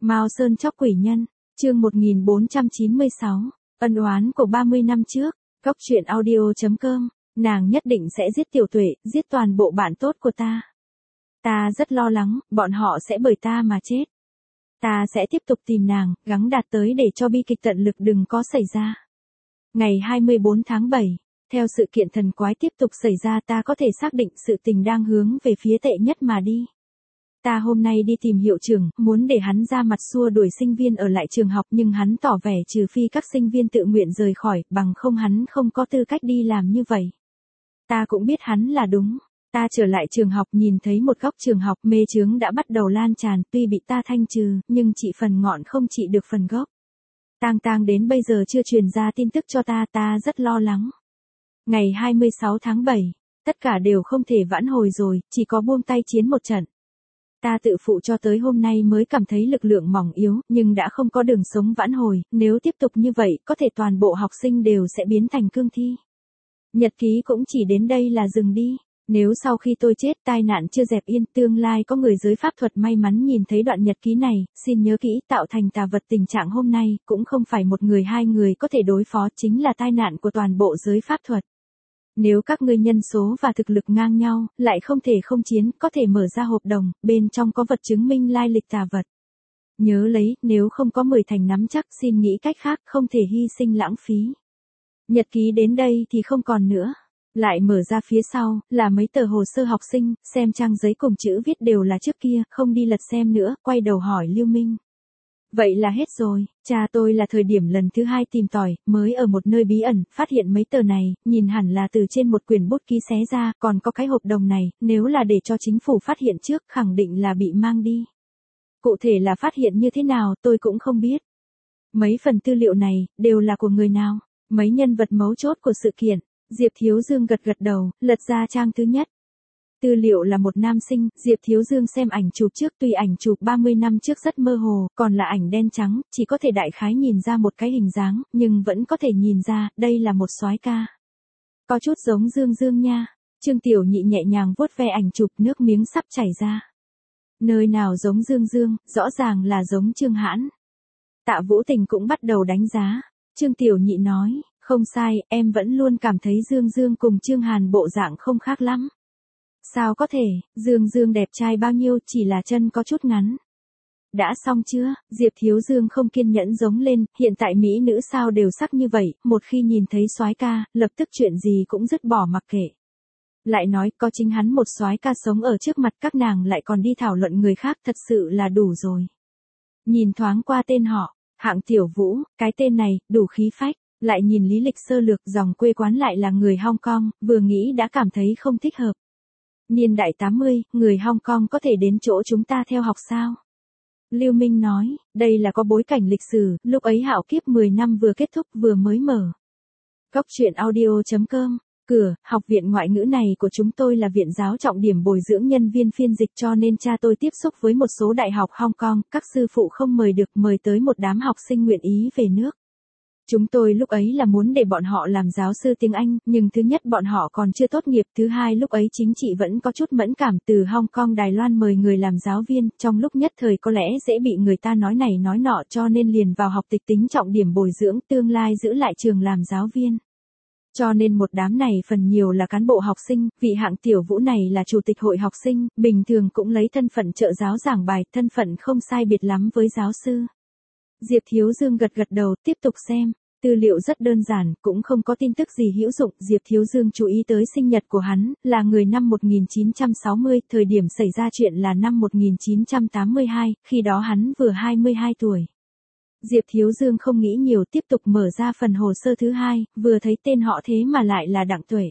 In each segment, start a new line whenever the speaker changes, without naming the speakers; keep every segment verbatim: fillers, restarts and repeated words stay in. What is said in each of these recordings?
Mao Sơn chóc quỷ nhân, chương một nghìn bốn trăm chín mươi sáu, ân oán của ba mươi năm trước, góc truyện audio chấm com, nàng nhất định sẽ giết Tiểu Tuệ, giết toàn bộ bạn tốt của ta. Ta rất lo lắng, bọn họ sẽ bởi ta mà chết. Ta sẽ tiếp tục tìm nàng, gắng đạt tới để cho bi kịch tận lực đừng có xảy ra. Ngày hai mươi bốn tháng bảy, theo sự kiện thần quái tiếp tục xảy ra ta có thể xác định sự tình đang hướng về phía tệ nhất mà đi. Ta hôm nay đi tìm hiệu trưởng, muốn để hắn ra mặt xua đuổi sinh viên ở lại trường học nhưng hắn tỏ vẻ trừ phi các sinh viên tự nguyện rời khỏi, bằng không hắn không có tư cách đi làm như vậy. Ta cũng biết hắn là đúng. Ta trở lại trường học nhìn thấy một góc trường học mê chướng đã bắt đầu lan tràn, tuy bị ta thanh trừ, nhưng trị phần ngọn không trị được phần gốc. Tang Tang đến bây giờ chưa truyền ra tin tức cho ta, ta rất lo lắng. Ngày hai mươi sáu tháng bảy, tất cả đều không thể vãn hồi rồi, chỉ có buông tay chiến một trận. Ta tự phụ cho tới hôm nay mới cảm thấy lực lượng mỏng yếu, nhưng đã không có đường sống vãn hồi, nếu tiếp tục như vậy, có thể toàn bộ học sinh đều sẽ biến thành cương thi. Nhật ký cũng chỉ đến đây là dừng đi. Nếu sau khi tôi chết tai nạn chưa dẹp yên, tương lai có người giới pháp thuật may mắn nhìn thấy đoạn nhật ký này, xin nhớ kỹ tạo thành tà vật tình trạng hôm nay, cũng không phải một người hai người có thể đối phó, chính là tai nạn của toàn bộ giới pháp thuật. Nếu các ngươi nhân số và thực lực ngang nhau, lại không thể không chiến, có thể mở ra hộp đồng, bên trong có vật chứng minh lai lịch tà vật. Nhớ lấy, nếu không có mười thành nắm chắc xin nghĩ cách khác, không thể hy sinh lãng phí. Nhật ký đến đây thì không còn nữa. Lại mở ra phía sau, là mấy tờ hồ sơ học sinh, xem trang giấy cùng chữ viết đều là trước kia, không đi lật xem nữa, quay đầu hỏi Lưu Minh. Vậy là hết rồi, cha tôi là thời điểm lần thứ hai tìm tòi, mới ở một nơi bí ẩn, phát hiện mấy tờ này, nhìn hẳn là từ trên một quyển bút ký xé ra, còn có cái hộp đồng này, nếu là để cho chính phủ phát hiện trước, khẳng định là bị mang đi. Cụ thể là phát hiện như thế nào, tôi cũng không biết. Mấy phần tư liệu này, đều là của người nào, mấy nhân vật mấu chốt của sự kiện. Diệp Thiếu Dương gật gật đầu, lật ra trang thứ nhất. Tư liệu là một nam sinh, Diệp Thiếu Dương xem ảnh chụp trước, tuy ảnh chụp ba mươi năm trước rất mơ hồ, còn là ảnh đen trắng, chỉ có thể đại khái nhìn ra một cái hình dáng, nhưng vẫn có thể nhìn ra, đây là một soái ca. Có chút giống Dương Dương nha. Trương Tiểu Nhị nhẹ nhàng vuốt ve ảnh chụp, nước miếng sắp chảy ra. Nơi nào giống Dương Dương, rõ ràng là giống Trương Hãn. Tạ Vũ Tình cũng bắt đầu đánh giá. Trương Tiểu Nhị nói. Không sai, em vẫn luôn cảm thấy Dương Dương cùng Trương Hàn bộ dạng không khác lắm. Sao có thể, Dương Dương đẹp trai bao nhiêu, chỉ là chân có chút ngắn. Đã xong chưa? Diệp Thiếu Dương không kiên nhẫn giống lên, hiện tại mỹ nữ sao đều sắc như vậy, một khi nhìn thấy soái ca, lập tức chuyện gì cũng dứt bỏ mặc kệ. Lại nói, có chính hắn một soái ca sống ở trước mặt các nàng lại còn đi thảo luận người khác, thật sự là đủ rồi. Nhìn thoáng qua tên họ, Hạng Tiểu Vũ, cái tên này, đủ khí phách. Lại nhìn lý lịch sơ lược, dòng quê quán lại là người Hong Kong, vừa nghĩ đã cảm thấy không thích hợp. Niên đại tám mươi, người Hong Kong có thể đến chỗ chúng ta theo học sao? Lưu Minh nói, đây là có bối cảnh lịch sử, lúc ấy hạo kiếp mười năm vừa kết thúc vừa mới mở. Góc truyện audio chấm com, cửa, học viện ngoại ngữ này của chúng tôi là viện giáo trọng điểm bồi dưỡng nhân viên phiên dịch cho nên cha tôi tiếp xúc với một số đại học Hong Kong, các sư phụ không mời được mời tới một đám học sinh nguyện ý về nước. Chúng tôi lúc ấy là muốn để bọn họ làm giáo sư tiếng Anh, nhưng thứ nhất bọn họ còn chưa tốt nghiệp, thứ hai lúc ấy chính trị vẫn có chút mẫn cảm, từ Hong Kong Đài Loan mời người làm giáo viên, trong lúc nhất thời có lẽ dễ bị người ta nói này nói nọ cho nên liền vào học tịch tính trọng điểm bồi dưỡng, tương lai giữ lại trường làm giáo viên. Cho nên một đám này phần nhiều là cán bộ học sinh, vị Hạng Tiểu Vũ này là chủ tịch hội học sinh, bình thường cũng lấy thân phận trợ giáo giảng bài, thân phận không sai biệt lắm với giáo sư. Diệp Thiếu Dương gật gật đầu, tiếp tục xem. Tư liệu rất đơn giản, cũng không có tin tức gì hữu dụng. Diệp Thiếu Dương chú ý tới sinh nhật của hắn, là người năm một nghìn chín trăm sáu mươi, thời điểm xảy ra chuyện là năm một nghìn chín trăm tám mươi hai, khi đó hắn vừa hai mươi hai tuổi. Diệp Thiếu Dương không nghĩ nhiều, tiếp tục mở ra phần hồ sơ thứ hai, vừa thấy tên họ thế mà lại là Đặng Tuệ.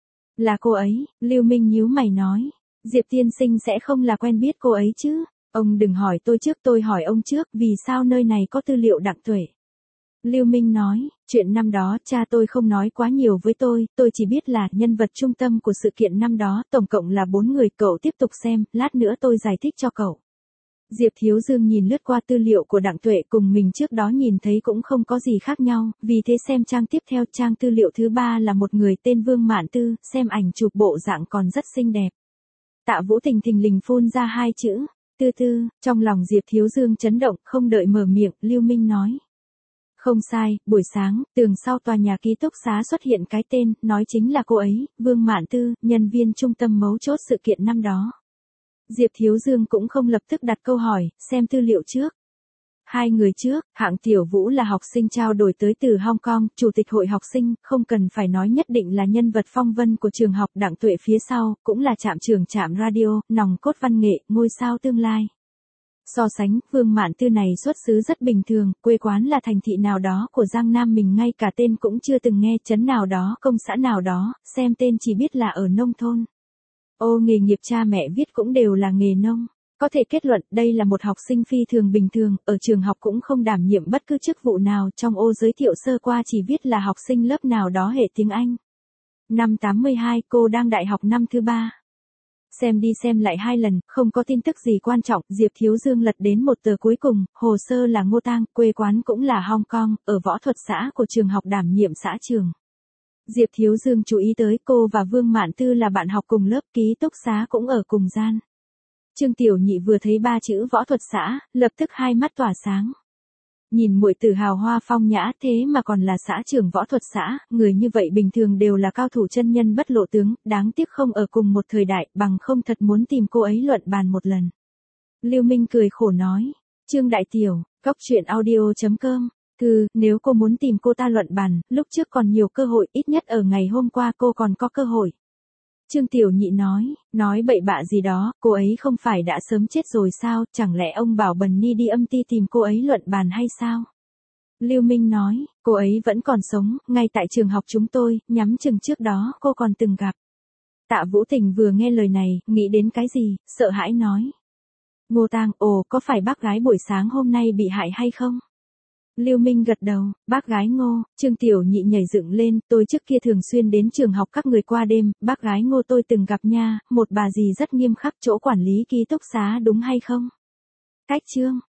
Là cô ấy, Lưu Minh nhíu mày nói. Diệp tiên sinh sẽ không là quen biết cô ấy chứ? Ông đừng hỏi tôi trước, tôi hỏi ông trước, vì sao nơi này có tư liệu Đặng Tuệ? Lưu Minh nói, chuyện năm đó cha tôi không nói quá nhiều với tôi, tôi chỉ biết là nhân vật trung tâm của sự kiện năm đó, tổng cộng là bốn người, cậu tiếp tục xem, lát nữa tôi giải thích cho cậu. Diệp Thiếu Dương nhìn lướt qua tư liệu của Đặng Tuệ cùng mình trước đó nhìn thấy cũng không có gì khác nhau, vì thế xem trang tiếp theo, trang tư liệu thứ ba là một người tên Vương Mạn Tư, xem ảnh chụp bộ dạng còn rất xinh đẹp. Tạ Vũ Tình thình lình phun ra hai chữ, Tư tư, trong lòng Diệp Thiếu Dương chấn động, không đợi mở miệng, Lưu Minh nói. Không sai, buổi sáng, tường sau tòa nhà ký túc xá xuất hiện cái tên, nói chính là cô ấy, Vương Mạn Tư, nhân viên trung tâm mấu chốt sự kiện năm đó. Diệp Thiếu Dương cũng không lập tức đặt câu hỏi, xem tư liệu trước. Hai người trước, Hạng Tiểu Vũ là học sinh trao đổi tới từ Hong Kong, chủ tịch hội học sinh, không cần phải nói nhất định là nhân vật phong vân của trường học. Đặng Tuệ phía sau, cũng là trạm trưởng trạm radio, nòng cốt văn nghệ, ngôi sao tương lai. So sánh, Vương Mạn Tư này xuất xứ rất bình thường, quê quán là thành thị nào đó của Giang Nam, mình ngay cả tên cũng chưa từng nghe, trấn nào đó, công xã nào đó, xem tên chỉ biết là ở nông thôn. Ô nghề nghiệp cha mẹ viết cũng đều là nghề nông. Có thể kết luận đây là một học sinh phi thường bình thường, ở trường học cũng không đảm nhiệm bất cứ chức vụ nào, trong ô giới thiệu sơ qua chỉ viết là học sinh lớp nào đó hệ tiếng Anh. Năm tám mươi hai, cô đang đại học năm thứ ba. Xem đi xem lại hai lần, không có tin tức gì quan trọng, Diệp Thiếu Dương lật đến một tờ cuối cùng, hồ sơ là Ngô Tang, quê quán cũng là Hong Kong, ở võ thuật xã của trường học đảm nhiệm xã trường. Diệp Thiếu Dương chú ý tới cô và Vương Mạn Tư là bạn học cùng lớp, ký túc xá cũng ở cùng gian. Trương Tiểu Nhị vừa thấy ba chữ võ thuật xã, lập tức hai mắt tỏa sáng. Nhìn muội tử hào hoa phong nhã thế mà còn là xã trưởng võ thuật xã, người như vậy bình thường đều là cao thủ chân nhân bất lộ tướng, đáng tiếc không ở cùng một thời đại, bằng không thật muốn tìm cô ấy luận bàn một lần. Lưu Minh cười khổ nói, Trương Đại Tiểu, góc truyện audio chấm com, thư, nếu cô muốn tìm cô ta luận bàn, lúc trước còn nhiều cơ hội, ít nhất ở ngày hôm qua cô còn có cơ hội. Trương Tiểu Nhị nói, nói bậy bạ gì đó, cô ấy không phải đã sớm chết rồi sao, chẳng lẽ ông bảo Bần Ni đi âm ty tìm cô ấy luận bàn hay sao? Lưu Minh nói, cô ấy vẫn còn sống, ngay tại trường học chúng tôi, nhắm chừng trước đó cô còn từng gặp. Tạ Vũ Tình vừa nghe lời này, nghĩ đến cái gì, sợ hãi nói. Ngô Tang, ồ, có phải bác gái buổi sáng hôm nay bị hại hay không? Lưu Minh gật đầu, bác gái Ngô. Trương Tiểu Nhị nhảy dựng lên, tôi trước kia thường xuyên đến trường học các người qua đêm, bác gái Ngô tôi từng gặp nha, một bà dì rất nghiêm khắc, chỗ quản lý ký túc xá đúng hay không? Cách Trương,